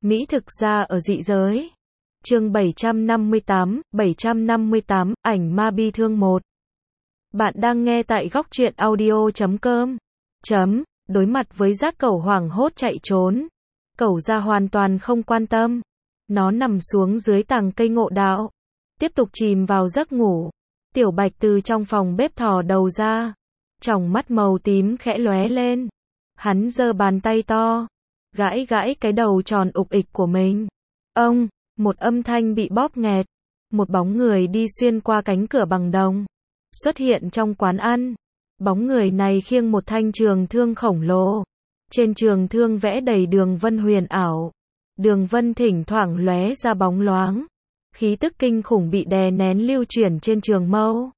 Mỹ thực ra ở dị giới. Chương 758, ảnh ma bi thương 1. Bạn đang nghe tại góc truyện audio.com. Đối mặt với giác cẩu hoảng hốt chạy trốn. Cẩu ra hoàn toàn không quan tâm. Nó nằm xuống dưới tàng cây ngộ đạo. Tiếp tục chìm vào giấc ngủ. Tiểu Bạch từ trong phòng bếp thò đầu ra. Tròng mắt màu tím khẽ lóe lên. Hắn giơ bàn tay to. Gãi gãi cái đầu tròn ục ịch của mình. Ông, một âm thanh bị bóp nghẹt. Một bóng người đi xuyên qua cánh cửa bằng đồng. Xuất hiện trong quán ăn. Bóng người này khiêng một thanh trường thương khổng lồ. Trên trường thương vẽ đầy đường vân huyền ảo. Đường vân thỉnh thoảng lóe ra bóng loáng. Khí tức kinh khủng bị đè nén lưu chuyển trên trường mâu.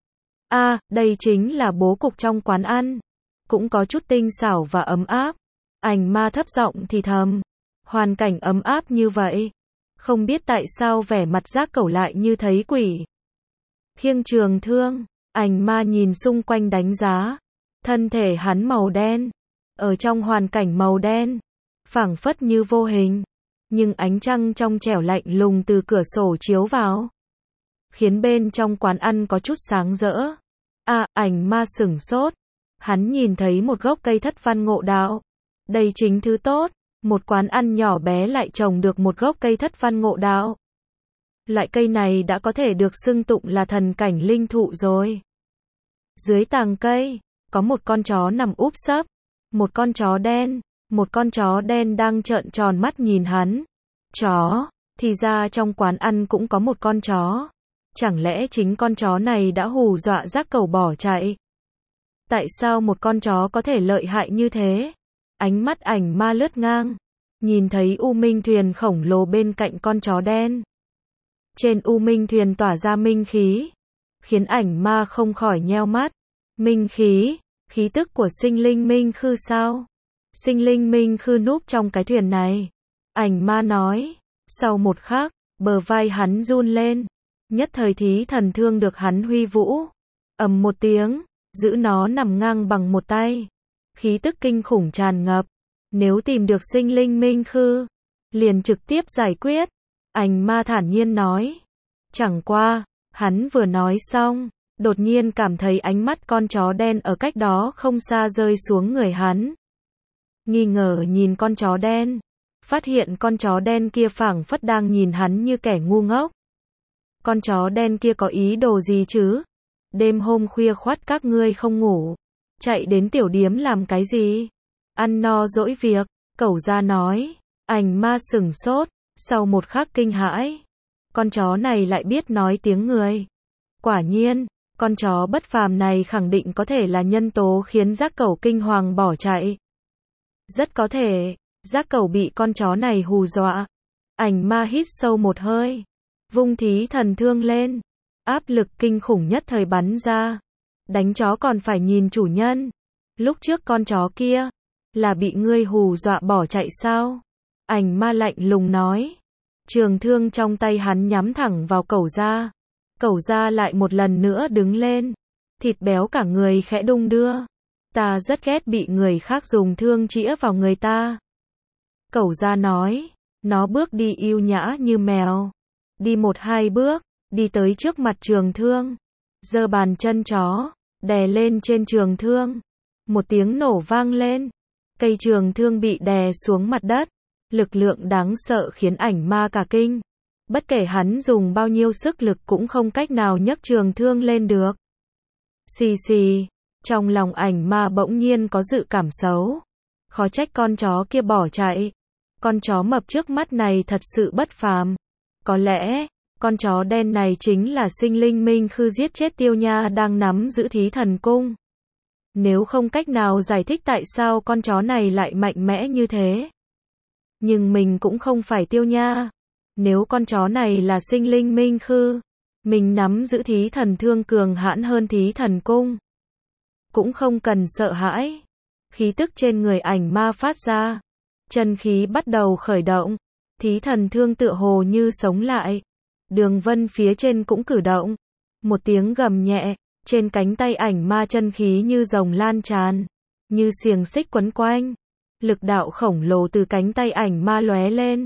Đây chính là bố cục trong quán ăn. Cũng có chút tinh xảo và ấm áp. Ảnh ma thấp giọng thì thầm. Hoàn cảnh ấm áp như vậy. Không biết tại sao vẻ mặt giác cẩu lại như thấy quỷ. Khiêng trường thương, ảnh ma nhìn xung quanh đánh giá. Thân thể hắn màu đen. Ở trong hoàn cảnh màu đen. Phảng phất như vô hình. Nhưng ánh trăng trong trẻo lạnh lùng từ cửa sổ chiếu vào. Khiến bên trong quán ăn có chút sáng rỡ. Ảnh ma sửng sốt. Hắn nhìn thấy một gốc cây thất văn ngộ đạo. Đây chính thứ tốt. Một quán ăn nhỏ bé lại trồng được một gốc cây thất văn ngộ đạo. Loại cây này đã có thể được xưng tụng là thần cảnh linh thụ rồi. Dưới tàng cây, có một con chó nằm úp sấp. Một con chó đen đang trợn tròn mắt nhìn hắn. Chó, thì ra trong quán ăn cũng có một con chó. Chẳng lẽ chính con chó này đã hù dọa giác cẩu bỏ chạy? Tại sao một con chó có thể lợi hại như thế? Ánh mắt ảnh ma lướt ngang. Nhìn thấy U Minh thuyền khổng lồ bên cạnh con chó đen. Trên U Minh thuyền tỏa ra minh khí. Khiến ảnh ma không khỏi nheo mắt. Minh khí, khí tức của sinh linh minh khư sao? Sinh linh minh khư núp trong cái thuyền này. Ảnh ma nói. Sau một khắc, bờ vai hắn run lên. Nhất thời thí thần thương được hắn huy vũ. Ầm một tiếng, giữ nó nằm ngang bằng một tay. Khí tức kinh khủng tràn ngập. Nếu tìm được sinh linh minh khư, liền trực tiếp giải quyết. Ảnh ma thản nhiên nói. Chẳng qua, hắn vừa nói xong, đột nhiên cảm thấy ánh mắt con chó đen ở cách đó không xa rơi xuống người hắn. Nghi ngờ nhìn con chó đen, phát hiện con chó đen kia phảng phất đang nhìn hắn như kẻ ngu ngốc. Con chó đen kia có ý đồ gì chứ? Đêm hôm khuya khoắt các ngươi không ngủ, chạy đến tiểu điếm làm cái gì? Ăn no dỗi việc, cẩu ra nói. Ảnh ma sửng sốt, sau một khắc kinh hãi. Con chó này lại biết nói tiếng người. Quả nhiên, con chó bất phàm này khẳng định có thể là nhân tố khiến giác cẩu kinh hoàng bỏ chạy. Rất có thể, giác cẩu bị con chó này hù dọa. Ảnh ma hít sâu một hơi, vung thí thần thương lên. Áp lực kinh khủng nhất thời bắn ra. Đánh chó còn phải nhìn chủ nhân. Lúc trước con chó kia là bị ngươi hù dọa bỏ chạy sao? Ảnh ma lạnh lùng nói. Trường thương trong tay hắn nhắm thẳng vào cẩu gia. Cẩu gia lại một lần nữa đứng lên. Thịt béo cả người khẽ đung đưa. Ta rất ghét bị người khác dùng thương chĩa vào người ta. Cẩu gia nói. Nó bước đi yêu nhã như mèo. Đi 1-2 bước, đi tới trước mặt trường thương. Giơ bàn chân chó, đè lên trên trường thương. Một tiếng nổ vang lên. Cây trường thương bị đè xuống mặt đất. Lực lượng đáng sợ khiến ảnh ma cả kinh. Bất kể hắn dùng bao nhiêu sức lực cũng không cách nào nhấc trường thương lên được. Xì xì, trong lòng ảnh ma bỗng nhiên có dự cảm xấu. Khó trách con chó kia bỏ chạy. Con chó mập trước mắt này thật sự bất phàm. Có lẽ, con chó đen này chính là sinh linh minh khư giết chết Tiêu Nha đang nắm giữ thí thần cung. Nếu không cách nào giải thích tại sao con chó này lại mạnh mẽ như thế. Nhưng mình cũng không phải Tiêu Nha. Nếu con chó này là sinh linh minh khư, mình nắm giữ thí thần thương cường hãn hơn thí thần cung. Cũng không cần sợ hãi. Khí tức trên người ảnh ma phát ra. Chân khí bắt đầu khởi động. Thí thần thương tựa hồ như sống lại. Đường vân phía trên cũng cử động. Một tiếng gầm nhẹ. Trên cánh tay ảnh ma chân khí như rồng lan tràn. Như xiềng xích quấn quanh. Lực đạo khổng lồ từ cánh tay ảnh ma lóe lên.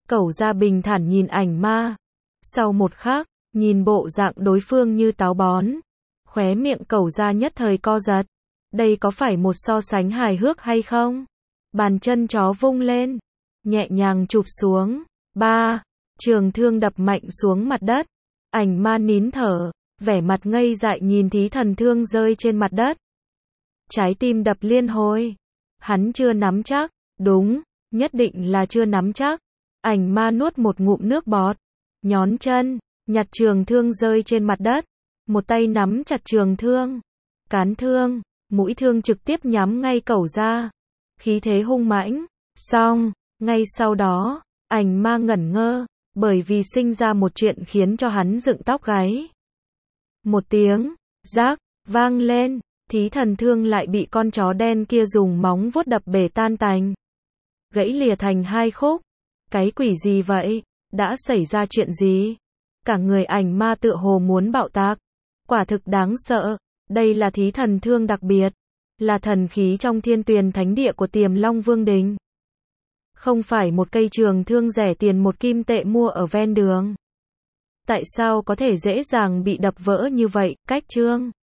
Cẩu gia bình thản nhìn ảnh ma. Sau một khắc, nhìn bộ dạng đối phương như táo bón. Khóe miệng cẩu gia nhất thời co giật. Đây có phải một so sánh hài hước hay không? Bàn chân chó vung lên. Nhẹ nhàng chụp xuống. Ba. Trường thương đập mạnh xuống mặt đất. Ảnh ma nín thở. Vẻ mặt ngây dại nhìn thí thần thương rơi trên mặt đất. Trái tim đập liên hồi. Hắn chưa nắm chắc. Đúng, nhất định là chưa nắm chắc. Ảnh ma nuốt một ngụm nước bọt. Nhón chân, nhặt trường thương rơi trên mặt đất. Một tay nắm chặt trường thương. Cán thương, mũi thương trực tiếp nhắm ngay cẩu gia. Khí thế hung mãnh. Xong, ngay sau đó, ảnh ma ngẩn ngơ. Bởi vì sinh ra một chuyện khiến cho hắn dựng tóc gáy. Một tiếng, rác, vang lên. Thí thần thương lại bị con chó đen kia dùng móng vuốt đập bể tan tành. Gãy lìa thành hai khúc. Cái quỷ gì vậy? Đã xảy ra chuyện gì? Cả người ảnh ma tựa hồ muốn bạo tạc. Quả thực đáng sợ. Đây là thí thần thương đặc biệt. Là thần khí trong Thiên Tuyền Thánh Địa của Tiềm Long Vương Đình. Không phải một cây trường thương rẻ tiền 1 kim tệ mua ở ven đường. Tại sao có thể dễ dàng bị đập vỡ như vậy? Cách chương